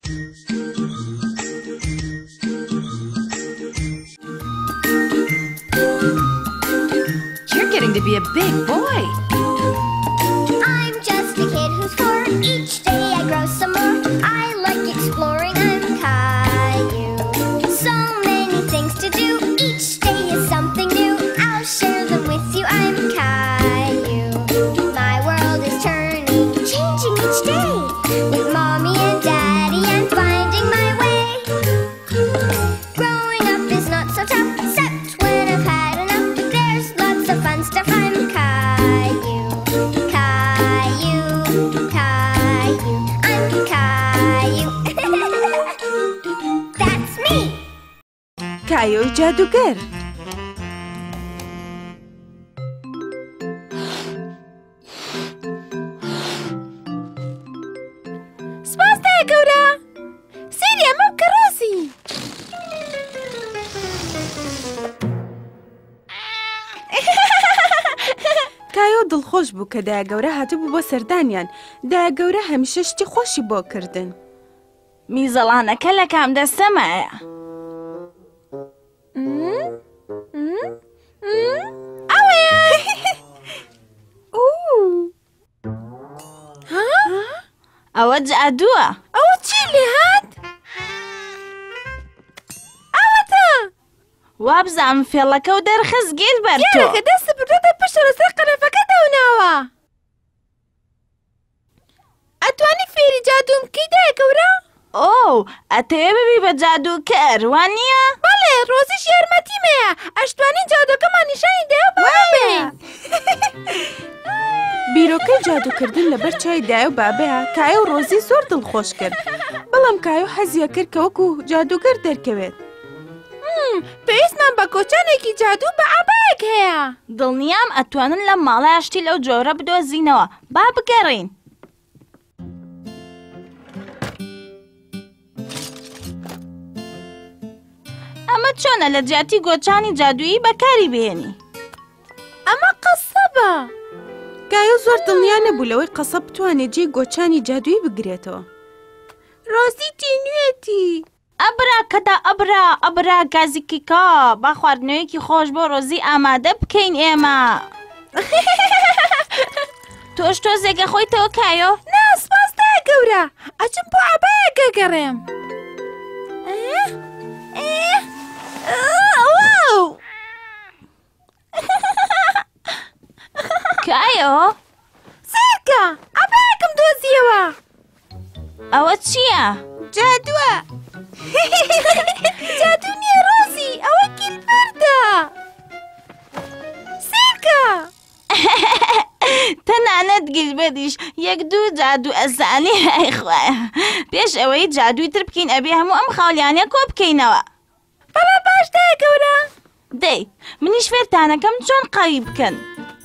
You're getting to be a big boy. I'm just a kid who's 4. Each day I grow some more. I like exploring. I'm Caillou. So many things to do. Each day is something new. I'll share them with you. I'm Caillou. My world is turning, changing each day. With Mommy and Daddy, I'm finding my way. Growing up is not so tough, except when I've had enough. But there's lots of fun stuff. I'm Caillou. Caillou, Caillou, I'm Caillou. That's me. کایۆ جادوگەر. سپاس دایە گەورە. سەیری ئەمە بکە ڕۆزی. کایۆ دڵخۆش بوو کە دایە گەورە هاتبوو بۆ سەردانیان. دایە گەورە هەمیشە شتی خۆشی بۆ کردن. میزەڵانەکە لە کام دەستەمایە؟ ئەوەیە. ئەوە جادووە. ئەوە چی لێ هات؟ ئەوەتە. وابزانم فێڵەکە و دەرخست گیلبەرتۆ. دیارەکە دەستە بردۆتە پشت لەسەر قەنەفەکە دەوناوە. ئەتوانی فێری جادوم بکەی دایە گەورە؟ ئۆ، ئەتەوێ ببی بە جادوکەر، وان نییە؟ بەڵێ، ڕۆزیش یارمەتیمەیە. ئەشتوانین جادوکەمان نیشانی دەیە بابێ. بیرۆکەی جادوکردن لەبەر چای دایە و بابەیە. کایۆ و ڕۆزی زۆر دڵخۆش کرد. بەڵام کایۆ حەزیە کرد کە وەکو جادوگەر دەرکەوێت. پێویستمان بە کۆچانێکی جادوو بە ئابایەک هەیە. دڵنیام ئەتوانن لە ماڵای شتی لەو جۆرە بدۆزینەوە. با بگەڕین. ئەمە چۆنە لە جیاتی گۆچانی جادویی بەکاری بهێنی؟ ئەمە قەسەبە. کایۆ زۆر دڵنیا نەبوو لەوەی قەسەب بتوانێت جێی گۆچانی جادویی بگرێتەوە. ڕۆزی تینوێتی. ئەبرا کەدا ئەبرا، ئەبرا گازێکی کا. با خواردنەوەیەکی خۆش بۆ ڕۆزی ئامادە بکەین ئێمە. تۆش تۆزێگە خۆیتەوە کایۆ؟ نا، سپاس دایە گەورە. ئەچم بۆ ئابایەکە گەڕێم. کایۆ؟ سیرکە، ئابایەکم دۆزیەوە. ئەوە چییە؟ جادووە. جادو نییە ڕۆزی، ئەوە گیلبەردە. سیرکە. تەنانەت گیلبەردیش یەک دوو جادو ئەزانی هایخوایە. پێش ئەوەی جادووی تر بکەین ئەبێ هەموو ئەم خاولیانە کۆ بکەینەوە. بەڵێ باش دایە گەورە. دەی، منیش فێرتانەکەم چۆن قەوی بکەن.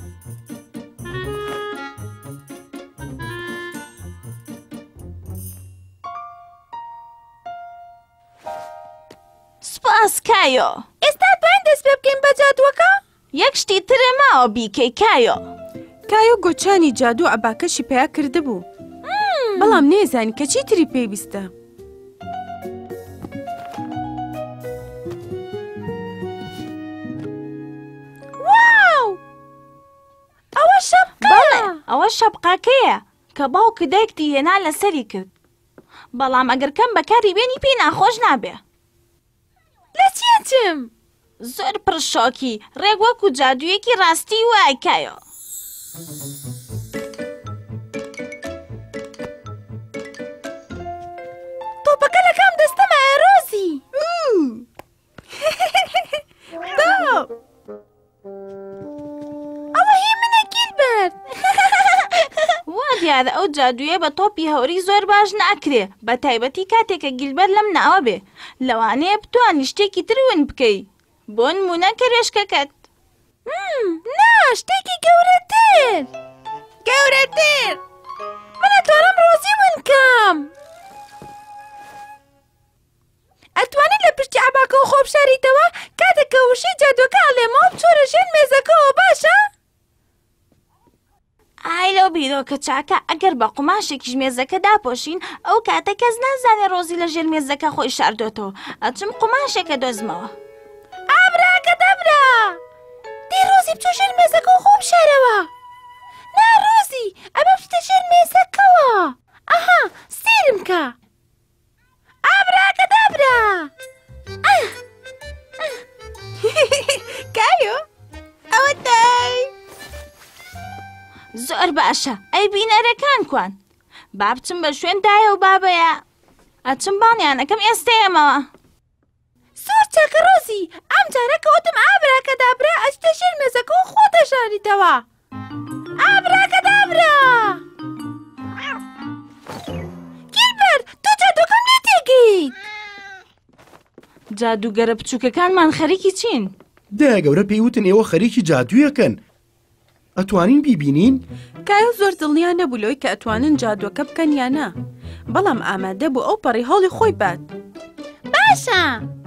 سپاس کایۆ. ئێستا توانین دەست پێ بکەین بە جادووەکە؟ یەک شتی ترە ماوە بیکەی کایۆ. کایۆ گۆچانی جادوو ئەباکەشی پیا کرده بوو. بەڵام نێزانی کە چی تری پێویستە. واو! ئەوە شەپقەیە. بەڵێ، ئەوە شەپقەکەیە کە باوکە دایکتی هێنا لەسەری کرد. بەڵام ئەگەر کەم بەکاری بێنی پێی ناخۆش نابێ. لە چێچم؟ زۆر پڕشۆکی، ڕێک وەکو جادوویەکی ڕاستی وای کایۆ. تۆپەکە لە کام دەستەمایە ڕۆزی؟ ئەوە هی منە گیلبەرد. وا دیارە ئەو جادوویە بە تۆپی هەوری زۆر باش ناکرێ، بە تایبەتی کاتێکە گیلبەر لەم ناوە بێ. لەوانەیە بتوانی شتێکی تر ون بکەی. بۆ نمونە کەرێشکەکەت. نا، شتێکی گەورەتر. گەورەتر. من ئەتوانم ڕۆزی ون بکەم. ئەتوانیت لە پشتی عەباکە و خۆ بشاریتەوە کاتێککە وشەی جادووەکە ئەڵێمەوە بچۆرە ژێر مێزەکەەوە، باشە؟ ئای لەو بیرۆکە چاکە ئەگەر بە قوماشێکیش مێزەکە داپۆشین ئەو کاتە کەس نازانێ ڕۆزی لە ژێر مێزەکە خۆی شاردۆتەوە ئەچم قوماشێکە دۆزمەوە. ئابراکەدابرا! دێ ڕۆزی بچۆ ژێر مێزەکە و خۆم شارەوە. نا ڕۆزی ئەمە بچتە ژێر مێزەکەوە. ئەها سیرم کە. ئابراکەدابرا! کایۆ ئەوە دای. زۆر باشە ئەی بینەرەکان کوان با بچم بە شوێن دایە و بابەیە ئەچم باڵیانەکەم ئێستەیەمەوە. زۆر چاکە ڕۆزی ئەم جارە کەوتم ئابراکەدابرا ئەچتە ژێر مێزەکە و خۆ دەژاریتەوە. ئابراکەدابرا! گیلبەرت تۆ جادۆکەم لێ تێگەیت. جادوگەرە بچووکەکانمان خەریکی چین؟ دایە گەورە پێیوتن ئێوە خەریکی جادوویەکەن. ئەتوانین بیبینین؟ کایۆ زۆر دڵنیا نەبوو لەوەی کە ئەتوانن جادووەکە بکەن یا نا، بەڵام ئامادە بوو ئەو پەڕی هەڵی خۆی بات. باشە!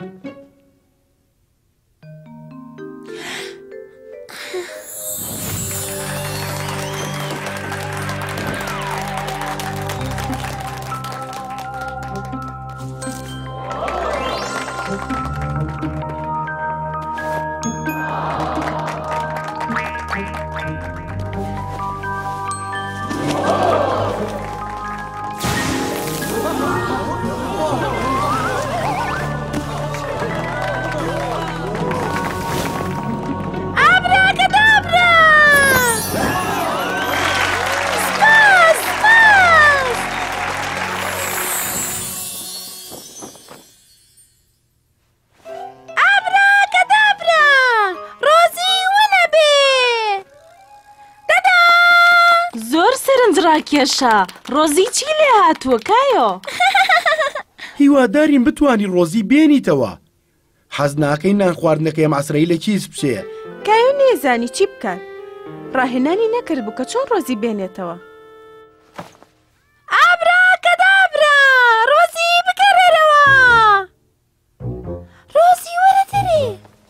ڕاکێشە ڕۆزی چی لێ هاتووە کایۆ؟ هیوادارین بتوانی ڕۆزی بێنیتەوە. حەز ناکەی نان خواردنەکەی مەسرەی لە کیس بچێ. کایۆ نێزانی چی بکات. ڕاهێنانی نەکرد بوو کە چۆن ڕۆزی بێنێتەوە. ئابراکەدابرا! ڕۆزی بگەڕێرەوە! ڕۆزی وەرە دەرێ!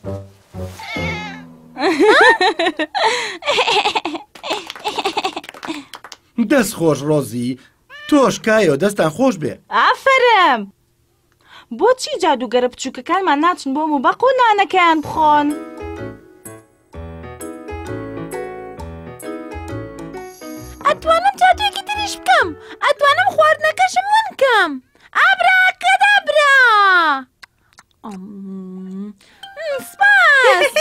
دەست خۆش ڕۆزی، تۆش کایۆ دەستان خۆش بێ. ئافرم! بۆچی جادوگەرە بچووکەکانمان ناچن بۆ مەبەق و نانەکەیان بخۆن؟ ئەتوانم جادوێکی تریش بکەم، ئەتوانم خواردنەکەشم ون بکەم. ئابراکەدابرا! سپاس!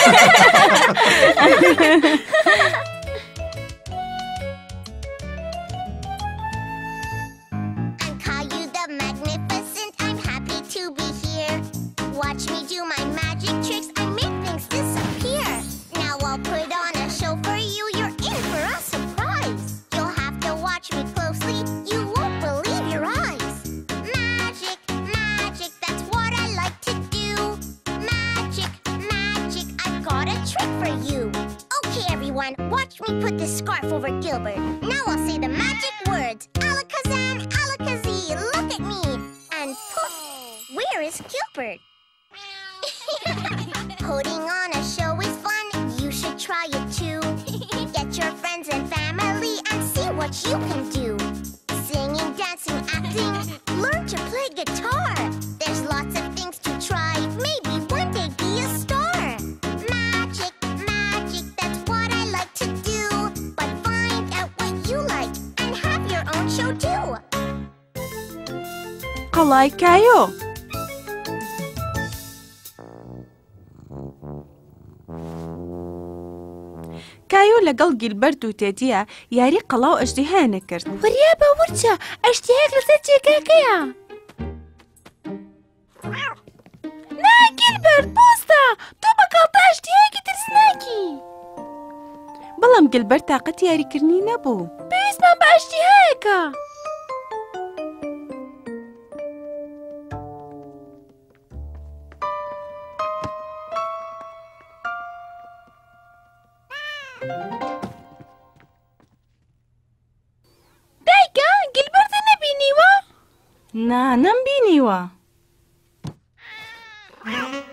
Watch me do my magic tricks. I make things disappear. Now I'll put on a show for you. You're in for a surprise. You'll have to watch me closely. You won't believe your eyes. Magic, magic, that's what I like to do. Magic, magic, I've got a trick for you. Okay, everyone, watch me put this scarf over Gilbert. Now I'll say the magic words. Alakazam, alakazee, look at me. And poof, where is Gilbert? Putting on a show is fun, you should try it too. Get your friends and family and see what you can do. Singing, dancing, acting, learn to play guitar. There's lots of things to try, maybe one day be a star. Magic, magic, that's what I like to do. But find out what you like and have your own show too. قەڵای کایۆ! کایۆ لەگەڵ گیلبەرت و تێدیە یاری قەڵا و ئەژدیهایانە کرد. وەریا بە ورچە ئەژدیهەیەک لەسەر جێگاکەیە. نا گیلبەرت بووستە! تۆ بەگاڵتە ئەژدیهەیەکی ترسناکی. بەڵام گیلبەرت تاقەتی یاریکردنی نەبوو. پێویستمان بە ئەژدیهەیەکە. دایکە گیلبەرتە نەبینیوە؟ نا نەمبینیوە.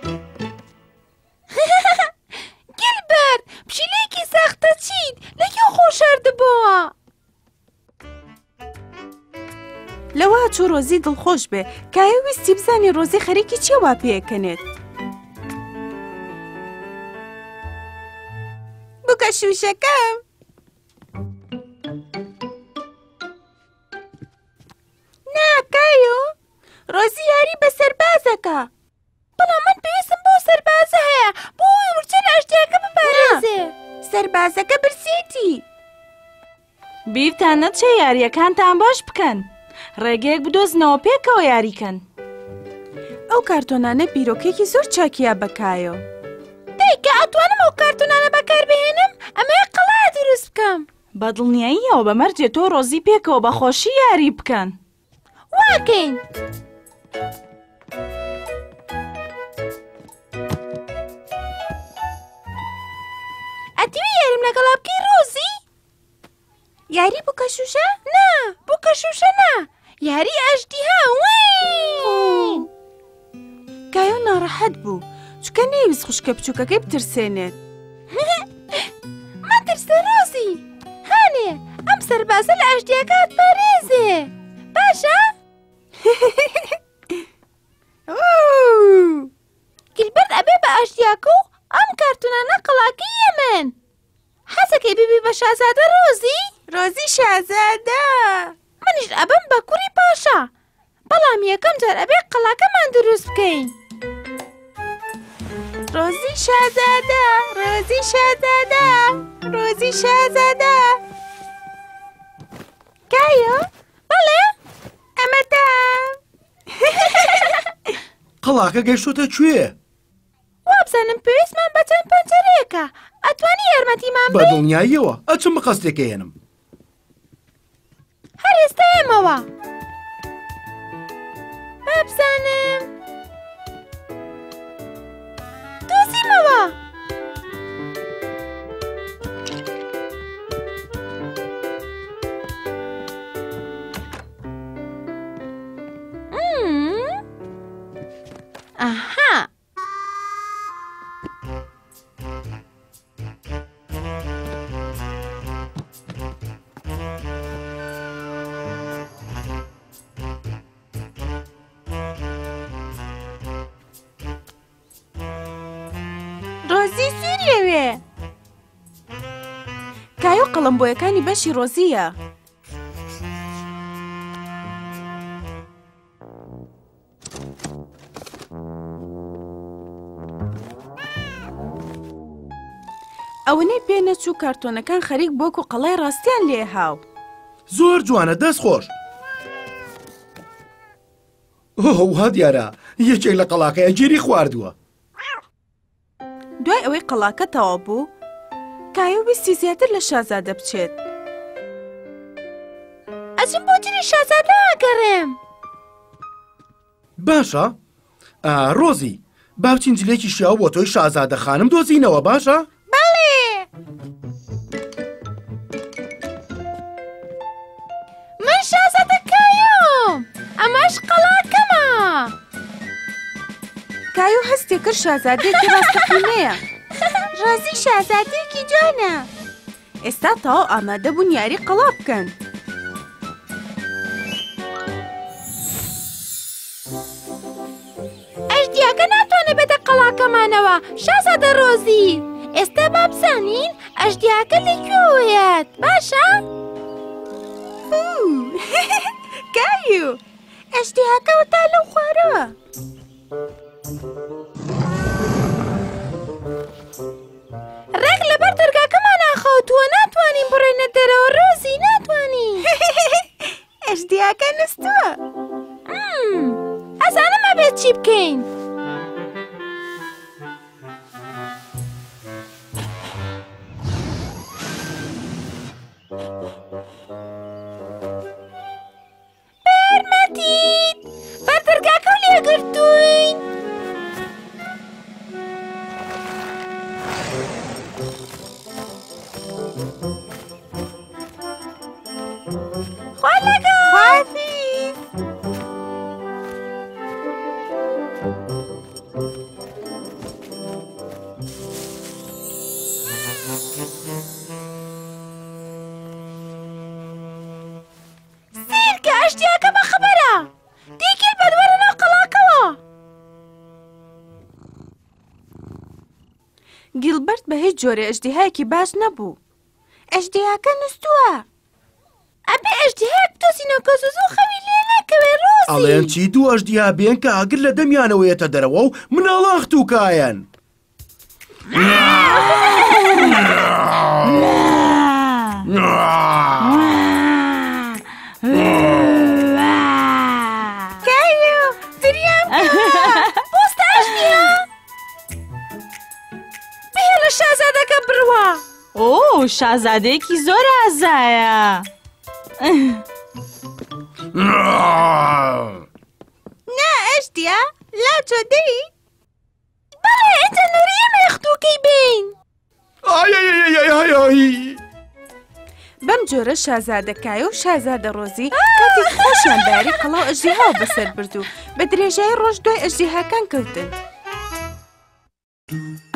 گیلبەرت پشیلەیەکی ساختە چیت لەکوێ خۆشەردبووە. لەوە چوو ڕۆزی دڵخۆش بێ کایە ویستی بزانی ڕۆزی خەریکی چێوا پێکەنێت. بکە شوشەکەم. ناکایۆ ڕۆزی یاری بە سەربازەکە. بەڵام من پێویستم بۆ سەربازە هەیە بۆی ورچە لە ئەشتیاکە بپارێزێ. سەربازەکە برسێتی. بیرتان نەچێ یاریەکانتان باش بکەن. ڕێگەیەک بدۆزنەوە پێکەوە یاریکەن. ئەو کارتۆنانە بیرۆکێکی زۆر چاکیە بەکایۆ. دیکە ئەتوانم ئەو کارتونانە بەکاربهێنم ئەمەیە قەڵا دروست بکەم. بە دڵنیاییەوە بەمەرجێ تۆ ڕۆزی پێکەوە بە خۆشی یاری بکەن. واکەین. ئەتیوی یاریم لەگەڵا بکەی ڕۆزی؟ یاری بکە شوشە؟ نا بکە شوشە نا یاری ئەژدیها کایۆ ناڕەحەت بوو چکە نەیویست خوشکە بچووکەکەی بترسێنێت. مەترسە ڕۆزی هانێ ئەم سەربازە لە ئەژدیاکات پارێزێ باشە؟ گیلبەرت ئەبێ بە ئەژدیاکە و ئەم کارتونانە قەڵاکەی من حەزەکەی ببی بە شازادە ڕۆزی؟ ڕۆزی شازادە منیش ئەبم بە کوڕی پاشا بەڵام یەکەم جار ئەبێ قەڵاکەمان دروست بکەین. ڕۆزی شازادە ڕۆزی شازادە ڕۆزی شازادە. کایۆ بەڵێ ئەمەدە. قەڵاکە گەیشتۆتە کوێ؟ وابزانم پێویستمان بە چەند پەنجەرەیەکە ئەتوانی یارمەتیمان بە بدەیت؟ دڵنیاییەوە ئەچم بە قەستێکە هێنم. هەر ئێستا ئێمەوە بابزانم دۆزیمەوە. ئاها ڕۆزی سووریەوێ. کایۆ قەڵەمبۆیەکانی بەشی ڕۆزیە. ئەوەنەی پێنەچوو کارتۆنەکان خەریک بۆک و قەڵای ڕاستیان لێ هاو. زۆر جوانە دەست خۆش. وا دیارە یەکێک لە قەڵاکەیە گیری خواردووە. دوای ئەوەی قەڵاکە تەواو بوو کایۆ ویستی زیاتر لە شازادە بچێت. ئەچم بۆ جلی شازادە ئاگەڕێم. باشە ڕۆزی باوچین جلێکی شیاو بۆ تۆی شازادە خانم دۆزینەوە باشە؟ بەڵێ من شازادەکەیەم ئەمەش قەڵاکەمە. کایۆ هەستی کرد شازادەیەکی ڕاستەقینەیە. ڕۆزی شازادەیەکی جوانە. ئێستا تەواو ئامادە بوون یاری قەڵا بکەن. ئەژدیاکە ناتوانێت بێتە قەڵاکەمانەوە شازادە ڕۆزی. ئێستا بابزانین ئەژدیاکە لەکوێوەیەت باشە؟ کایۆ ئەژدیاکە وتا لەو خوارەوە. ڕێک لەبەر دەرگاکەمان ناخەوتووە ناتوانین بڕێنە دەرەوە ڕۆزی ناتوانین. ئەژدیاکە نستووە. ئەزانم ئەبێت چی بکەین. بەرمەتیت بەردەرگاکە و لێگرتووین. خوا لەگەڵ. خوافیز. گیلبەرت بە هیچ جۆرە ئەژدیهایەکی باش نەبوو. ئەژدیهاکە نووسووە. ئەبێ ئەژدیهاک بتۆسینەوە کە زوو خەوی لێ ناکەوێ ڕۆزی. ئەڵێن چی دوو ئەژدیها بێن کە ئاگر لە دەمیانەوەیەتە دەرەوە و مناڵاخت و کایەن. کایۆ فریام بۆستە ئەژدیها بهێ لە شازادەکە بڕوە. ئۆ شازادەیەکی زۆر ئازایە. نا ئەژدیا لاچۆ دەی؟ بەڵێ ئێتە نووریە مەختووکەی بین. بەم جۆرە شازادەکایە و شازادە ڕۆزی کاتێک خۆشیان باری قەڵاو ئەژدیهاوە بەسەر بردو بە درێژایی ڕۆژ دوای ئەژدیهاکان کەوتن.